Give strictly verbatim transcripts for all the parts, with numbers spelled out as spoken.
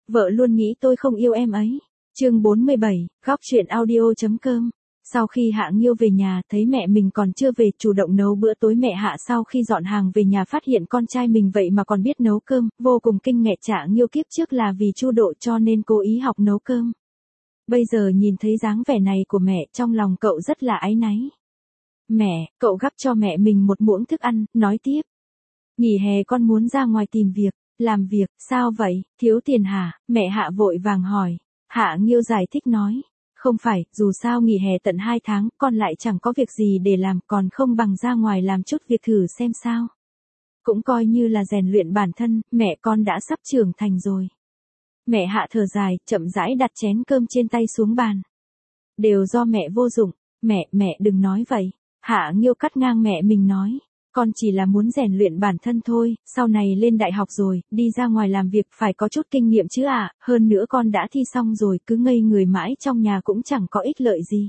Vợ luôn nghĩ tôi không yêu em ấy. Chương bốn mươi bảy, góc chuyện audio.com. Sau khi Hạ Nghiêu về nhà, thấy mẹ mình còn chưa về, chủ động nấu bữa tối. Mẹ Hạ sau khi dọn hàng về nhà phát hiện con trai mình vậy mà còn biết nấu cơm, vô cùng kinh ngạc. Hạ Nghiêu kiếp trước là vì Chu Độ cho nên cố ý học nấu cơm. Bây giờ nhìn thấy dáng vẻ này của mẹ, trong lòng cậu rất là áy náy. Mẹ, cậu gắp cho mẹ mình một muỗng thức ăn, nói tiếp. Nghỉ hè con muốn ra ngoài tìm việc. Làm việc, sao vậy, thiếu tiền hả? Mẹ Hạ vội vàng hỏi. Hạ Nghiêu giải thích nói. Không phải, dù sao nghỉ hè tận hai tháng, con lại chẳng có việc gì để làm, còn không bằng ra ngoài làm chút việc thử xem sao. Cũng coi như là rèn luyện bản thân, mẹ con đã sắp trưởng thành rồi. Mẹ Hạ thở dài, chậm rãi đặt chén cơm trên tay xuống bàn. Đều do mẹ vô dụng, mẹ, mẹ đừng nói vậy. Hạ Nghiêu cắt ngang mẹ mình nói. Con chỉ là muốn rèn luyện bản thân thôi, sau này lên đại học rồi, đi ra ngoài làm việc phải có chút kinh nghiệm chứ à, hơn nữa con đã thi xong rồi, cứ ngây người mãi trong nhà cũng chẳng có ích lợi gì.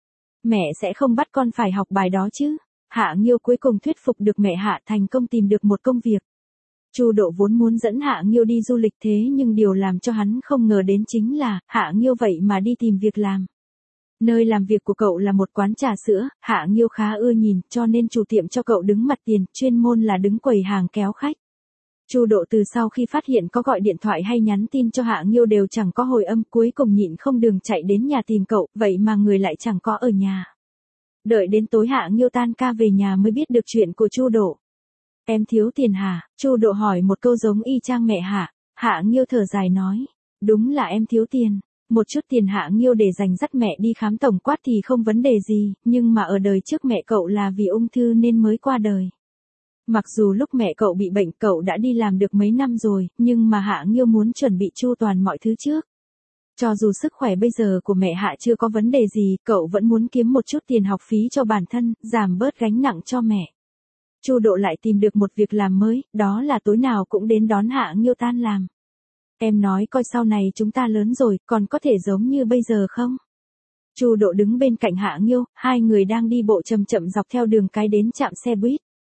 Mẹ sẽ không bắt con phải học bài đó chứ. Hạ Nghiêu cuối cùng thuyết phục được mẹ Hạ, thành công tìm được một công việc. Chu Độ vốn muốn dẫn Hạ Nghiêu đi du lịch, thế nhưng điều làm cho hắn không ngờ đến chính là, Hạ Nghiêu vậy mà đi tìm việc làm. Nơi làm việc của cậu là một quán trà sữa, Hạ Nghiêu khá ưa nhìn, cho nên chủ tiệm cho cậu đứng mặt tiền, chuyên môn là đứng quầy hàng kéo khách. Chu Độ từ sau khi phát hiện có gọi điện thoại hay nhắn tin cho Hạ Nghiêu đều chẳng có hồi âm, cuối cùng nhịn không đường chạy đến nhà tìm cậu, vậy mà người lại chẳng có ở nhà. Đợi đến tối Hạ Nghiêu tan ca về nhà mới biết được chuyện của Chu Độ. Em thiếu tiền hả? Chu Độ hỏi một câu giống y chang mẹ Hạ. Hạ Nghiêu thở dài nói. Đúng là em thiếu tiền. Một chút tiền Hạ Nghiêu để dành dắt mẹ đi khám tổng quát thì không vấn đề gì, nhưng mà ở đời trước mẹ cậu là vì ung thư nên mới qua đời. Mặc dù lúc mẹ cậu bị bệnh cậu đã đi làm được mấy năm rồi, nhưng mà Hạ Nghiêu muốn chuẩn bị chu toàn mọi thứ trước. Cho dù sức khỏe bây giờ của mẹ Hạ chưa có vấn đề gì, cậu vẫn muốn kiếm một chút tiền học phí cho bản thân, giảm bớt gánh nặng cho mẹ. Chu Độ lại tìm được một việc làm mới, đó là tối nào cũng đến đón Hạ Nghiêu tan làm. Em nói coi sau này chúng ta lớn rồi, còn có thể giống như bây giờ không? Chu Độ đứng bên cạnh Hạ Nghiêu, hai người đang đi bộ chậm chậm dọc theo đường cái đến trạm xe buýt.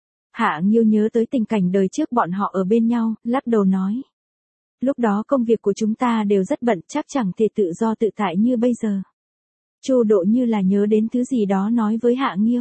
Hạ Nghiêu nhớ tới tình cảnh đời trước bọn họ ở bên nhau, lắc đầu nói. Lúc đó công việc của chúng ta đều rất bận, chắc chẳng thể tự do tự tại như bây giờ. Chu Độ như là nhớ đến thứ gì đó nói với Hạ Nghiêu.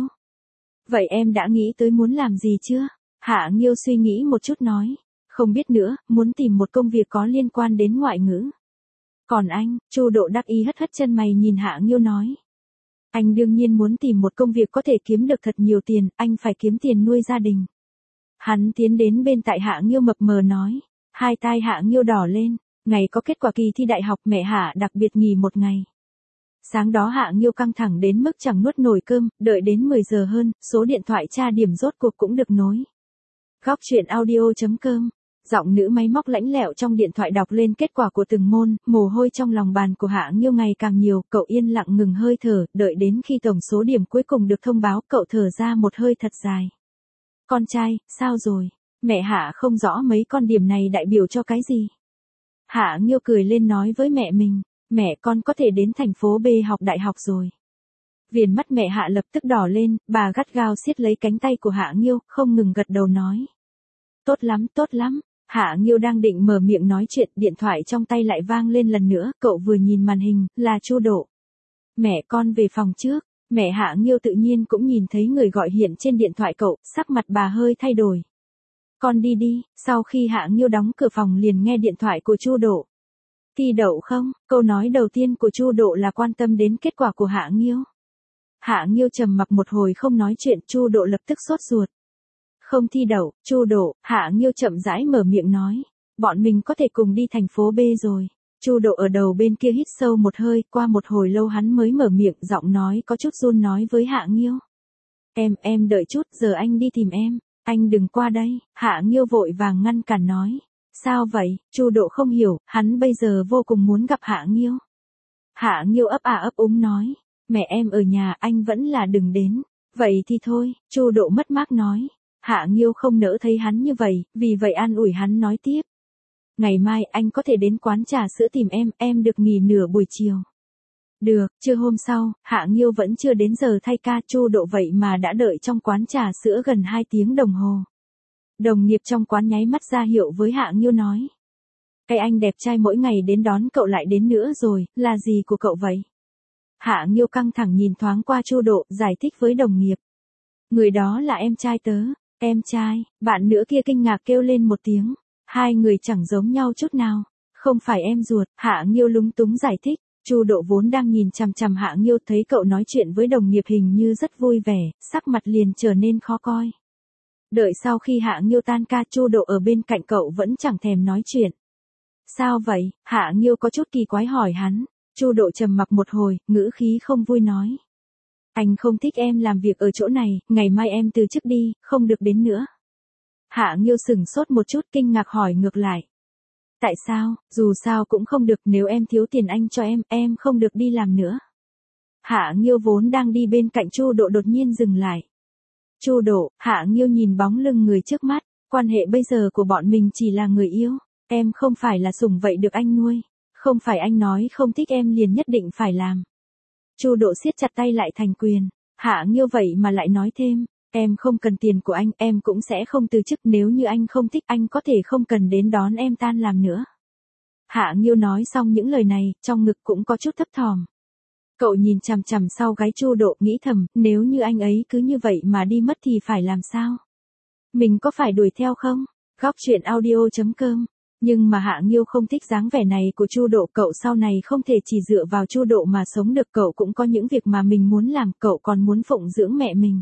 Vậy em đã nghĩ tới muốn làm gì chưa? Hạ Nghiêu suy nghĩ một chút nói. Không biết nữa, muốn tìm một công việc có liên quan đến ngoại ngữ. Còn anh, Chu Độ đắc ý hất hất chân mày nhìn Hạ Nghiêu nói. Anh đương nhiên muốn tìm một công việc có thể kiếm được thật nhiều tiền, anh phải kiếm tiền nuôi gia đình. Hắn tiến đến bên tại Hạ Nghiêu mập mờ nói. Hai tai Hạ Nghiêu đỏ lên, ngày có kết quả kỳ thi đại học mẹ Hạ đặc biệt nghỉ một ngày. Sáng đó Hạ Nghiêu căng thẳng đến mức chẳng nuốt nổi cơm, đợi đến mười giờ hơn, số điện thoại tra điểm rốt cuộc cũng được nối. Góc chuyện audio.com. Giọng nữ máy móc lãnh lẹo trong điện thoại đọc lên kết quả của từng môn, mồ hôi trong lòng bàn của Hạ Nghiêu ngày càng nhiều, cậu yên lặng ngừng hơi thở, đợi đến khi tổng số điểm cuối cùng được thông báo, cậu thở ra một hơi thật dài. Con trai, sao rồi? Mẹ Hạ không rõ mấy con điểm này đại biểu cho cái gì. Hạ Nghiêu cười lên nói với mẹ mình, mẹ con có thể đến thành phố B học đại học rồi. Viền mắt mẹ Hạ lập tức đỏ lên, bà gắt gao siết lấy cánh tay của Hạ Nghiêu, không ngừng gật đầu nói. Tốt lắm, tốt lắm. Hạ Nghiêu đang định mở miệng nói chuyện, điện thoại trong tay lại vang lên lần nữa, cậu vừa nhìn màn hình, là Chu Độ. Mẹ con về phòng trước, mẹ Hạ Nghiêu tự nhiên cũng nhìn thấy người gọi hiện trên điện thoại cậu, sắc mặt bà hơi thay đổi. Con đi đi, sau khi Hạ Nghiêu đóng cửa phòng liền nghe điện thoại của Chu Độ. Thi đậu không? Câu nói đầu tiên của Chu Độ là quan tâm đến kết quả của Hạ Nghiêu. Hạ Nghiêu trầm mặc một hồi không nói chuyện, Chu Độ lập tức sốt ruột. Không thi đậu, Chu Độ, Hạ Nghiêu chậm rãi mở miệng nói. Bọn mình có thể cùng đi thành phố B rồi. Chu Độ ở đầu bên kia hít sâu một hơi, qua một hồi lâu hắn mới mở miệng, giọng nói có chút run nói với Hạ Nghiêu. Em, em đợi chút, giờ anh đi tìm em, anh đừng qua đây. Hạ Nghiêu vội vàng ngăn cản nói. Sao vậy? Chu Độ không hiểu, hắn bây giờ vô cùng muốn gặp Hạ Nghiêu. Hạ Nghiêu ấp à ấp úng nói. Mẹ em ở nhà, anh vẫn là đừng đến. Vậy thì thôi, Chu Độ mất mát nói. Hạ Nghiêu không nỡ thấy hắn như vậy, vì vậy an ủi hắn nói tiếp. Ngày mai anh có thể đến quán trà sữa tìm em, em được nghỉ nửa buổi chiều. Được, trưa hôm sau, Hạ Nghiêu vẫn chưa đến giờ thay ca, Chu Độ vậy mà đã đợi trong quán trà sữa gần hai tiếng đồng hồ. Đồng nghiệp trong quán nháy mắt ra hiệu với Hạ Nghiêu nói. Cái anh đẹp trai mỗi ngày đến đón cậu lại đến nữa rồi, là gì của cậu vậy? Hạ Nghiêu căng thẳng nhìn thoáng qua Chu Độ, giải thích với đồng nghiệp. Người đó là em trai tớ. Em trai? Bạn nữa kia kinh ngạc kêu lên một tiếng. Hai người chẳng giống nhau chút nào. Không phải em ruột, Hạ Nghiêu lúng túng giải thích. Chu Độ vốn đang nhìn chằm chằm Hạ Nghiêu, thấy cậu nói chuyện với đồng nghiệp hình như rất vui vẻ, sắc mặt liền trở nên khó coi. Đợi sau khi Hạ Nghiêu tan ca, Chu Độ ở bên cạnh cậu vẫn chẳng thèm nói chuyện. Sao vậy? Hạ Nghiêu có chút kỳ quái hỏi hắn. Chu Độ trầm mặc một hồi, ngữ khí không vui nói. Anh không thích em làm việc ở chỗ này, ngày mai em từ chức đi, không được đến nữa. Hạ Nghiêu sửng sốt một chút, kinh ngạc hỏi ngược lại. Tại sao? Dù sao cũng không được, nếu em thiếu tiền anh cho em, em không được đi làm nữa. Hạ Nghiêu vốn đang đi bên cạnh Chu Độ đột nhiên dừng lại. Chu Độ, Hạ Nghiêu nhìn bóng lưng người trước mắt, quan hệ bây giờ của bọn mình chỉ là người yêu, em không phải là sủng vậy được anh nuôi, không phải anh nói không thích em liền nhất định phải làm. Chu Độ siết chặt tay lại thành quyền. Hạ Nghiêu vậy mà lại nói thêm, em không cần tiền của anh, em cũng sẽ không từ chức, nếu như anh không thích anh có thể không cần đến đón em tan làm nữa. Hạ Nghiêu nói xong những lời này, trong ngực cũng có chút thấp thỏm. Cậu nhìn chằm chằm sau gáy Chu Độ, nghĩ thầm, nếu như anh ấy cứ như vậy mà đi mất thì phải làm sao? Mình có phải đuổi theo không? Góc truyện audio chấm com. Nhưng mà Hạ Nghiêu không thích dáng vẻ này của Chu Độ, cậu sau này không thể chỉ dựa vào Chu Độ mà sống được, cậu cũng có những việc mà mình muốn làm, cậu còn muốn phụng dưỡng mẹ mình.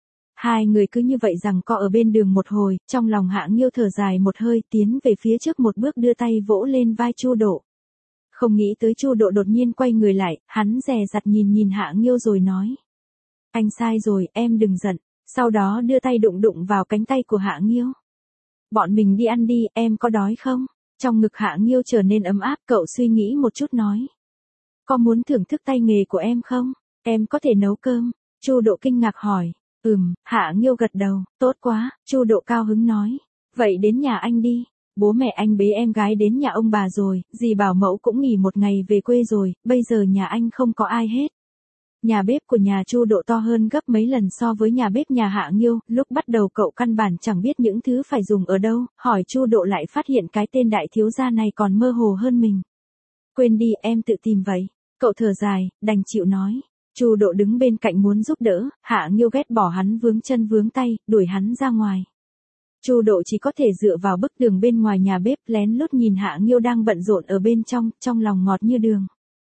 Hai người cứ như vậy giằng co ở bên đường một hồi, trong lòng Hạ Nghiêu thở dài một hơi, tiến về phía trước một bước, đưa tay vỗ lên vai Chu Độ. Không nghĩ tới Chu Độ đột nhiên quay người lại, hắn dè dặt nhìn nhìn Hạ Nghiêu rồi nói. Anh sai rồi, em đừng giận, sau đó đưa tay đụng đụng vào cánh tay của Hạ Nghiêu. Bọn mình đi ăn đi, em có đói không? Trong ngực Hạ Nghiêu trở nên ấm áp, cậu suy nghĩ một chút nói. Có muốn thưởng thức tay nghề của em không? Em có thể nấu cơm? Chu Độ kinh ngạc hỏi. Ừm, Hạ Nghiêu gật đầu, tốt quá, Chu Độ cao hứng nói. Vậy đến nhà anh đi. Bố mẹ anh bế em gái đến nhà ông bà rồi, dì bảo mẫu cũng nghỉ một ngày về quê rồi, bây giờ nhà anh không có ai hết. Nhà bếp của nhà Chu Độ to hơn gấp mấy lần so với nhà bếp nhà Hạ Nghiêu, lúc bắt đầu cậu căn bản chẳng biết những thứ phải dùng ở đâu, hỏi Chu Độ lại phát hiện cái tên đại thiếu gia này còn mơ hồ hơn mình. Quên đi, em tự tìm vậy. Cậu thở dài, đành chịu nói. Chu Độ đứng bên cạnh muốn giúp đỡ, Hạ Nghiêu ghét bỏ hắn vướng chân vướng tay, đuổi hắn ra ngoài. Chu Độ chỉ có thể dựa vào bức tường bên ngoài nhà bếp, lén lút nhìn Hạ Nghiêu đang bận rộn ở bên trong, trong lòng ngọt như đường.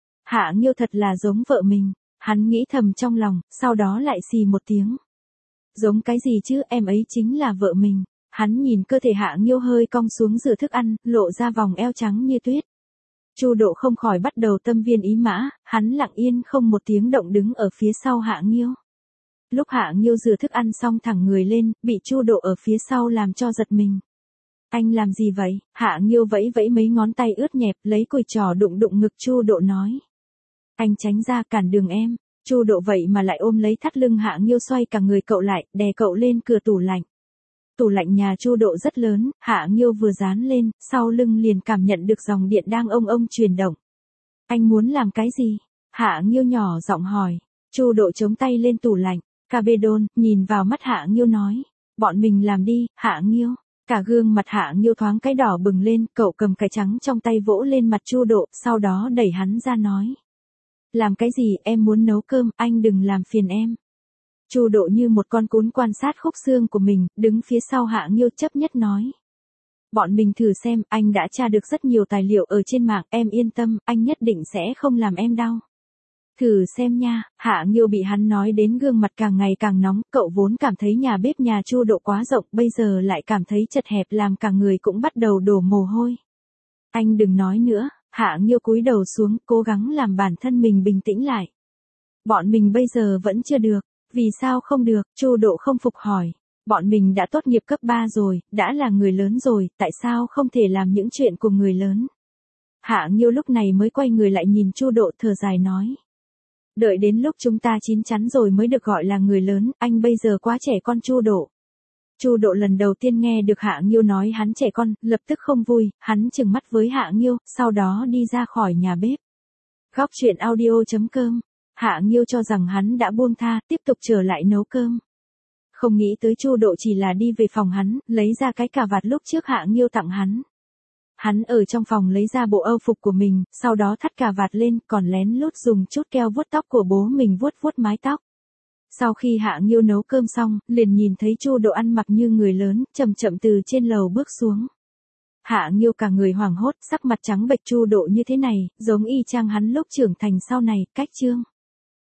Hạ Nghiêu thật là giống vợ mình, hắn nghĩ thầm trong lòng, sau đó lại xì một tiếng. Giống cái gì chứ, em ấy chính là vợ mình. Hắn nhìn cơ thể Hạ Nghiêu hơi cong xuống rửa thức ăn, lộ ra vòng eo trắng như tuyết. Chu Độ không khỏi bắt đầu tâm viên ý mã, hắn lặng yên không một tiếng động đứng ở phía sau Hạ Nghiêu. Lúc Hạ Nghiêu rửa thức ăn xong thẳng người lên, bị Chu Độ ở phía sau làm cho giật mình. Anh làm gì vậy? Hạ Nghiêu vẫy vẫy mấy ngón tay ướt nhẹp, lấy cùi trò đụng đụng ngực Chu Độ nói. Anh tránh ra, cản đường em. Chu Độ vậy mà lại ôm lấy thắt lưng Hạ Nghiêu, xoay cả người cậu lại, đè cậu lên cửa tủ lạnh. Tủ lạnh nhà Chu Độ rất lớn, Hạ Nghiêu vừa dán lên, sau lưng liền cảm nhận được dòng điện đang ông ông chuyển động. Anh muốn làm cái gì? Hạ Nghiêu nhỏ giọng hỏi. Chu Độ chống tay lên tủ lạnh, cà bê đôn, nhìn vào mắt Hạ Nghiêu nói. Bọn mình làm đi, Hạ Nghiêu. Cả gương mặt Hạ Nghiêu thoáng cái đỏ bừng lên, cậu cầm cái trắng trong tay vỗ lên mặt Chu Độ, sau đó đẩy hắn ra nói. Làm cái gì, em muốn nấu cơm, anh đừng làm phiền em. Chu Độ như một con cún quan sát khúc xương của mình, đứng phía sau Hạ Nghiêu chấp nhất nói. Bọn mình thử xem, anh đã tra được rất nhiều tài liệu ở trên mạng, em yên tâm, anh nhất định sẽ không làm em đau. Thử xem nha. Hạ Nghiêu bị hắn nói đến gương mặt càng ngày càng nóng, cậu vốn cảm thấy nhà bếp nhà Chu Độ quá rộng, bây giờ lại cảm thấy chật hẹp, làm cả người cũng bắt đầu đổ mồ hôi. Anh đừng nói nữa. Hạ Nghiêu cúi đầu xuống, cố gắng làm bản thân mình bình tĩnh lại. Bọn mình bây giờ vẫn chưa được. Vì sao không được? Chu Độ không phục hỏi. Bọn mình đã tốt nghiệp cấp ba rồi, đã là người lớn rồi, tại sao không thể làm những chuyện của người lớn? Hạ Nghiêu lúc này mới quay người lại nhìn Chu Độ, thở dài nói. Đợi đến lúc chúng ta chín chắn rồi mới được gọi là người lớn, anh bây giờ quá trẻ con. Chu Độ. Chu Độ lần đầu tiên nghe được Hạ Nghiêu nói hắn trẻ con, lập tức không vui, hắn trừng mắt với Hạ Nghiêu, sau đó đi ra khỏi nhà bếp. Góc truyện audio chấm com. Hạ Nghiêu cho rằng hắn đã buông tha, tiếp tục trở lại nấu cơm. Không nghĩ tới Chu Độ chỉ là đi về phòng hắn, lấy ra cái cà vạt lúc trước Hạ Nghiêu tặng hắn. Hắn ở trong phòng lấy ra bộ âu phục của mình, sau đó thắt cà vạt lên, còn lén lút dùng chút keo vuốt tóc của bố mình vuốt vuốt mái tóc. Sau khi Hạ Nghiêu nấu cơm xong, liền nhìn thấy Chu Độ ăn mặc như người lớn, chậm chậm từ trên lầu bước xuống. Hạ Nghiêu cả người hoảng hốt, sắc mặt trắng bệch. Chu Độ như thế này, giống y chang hắn lúc trưởng thành sau này, cách Trương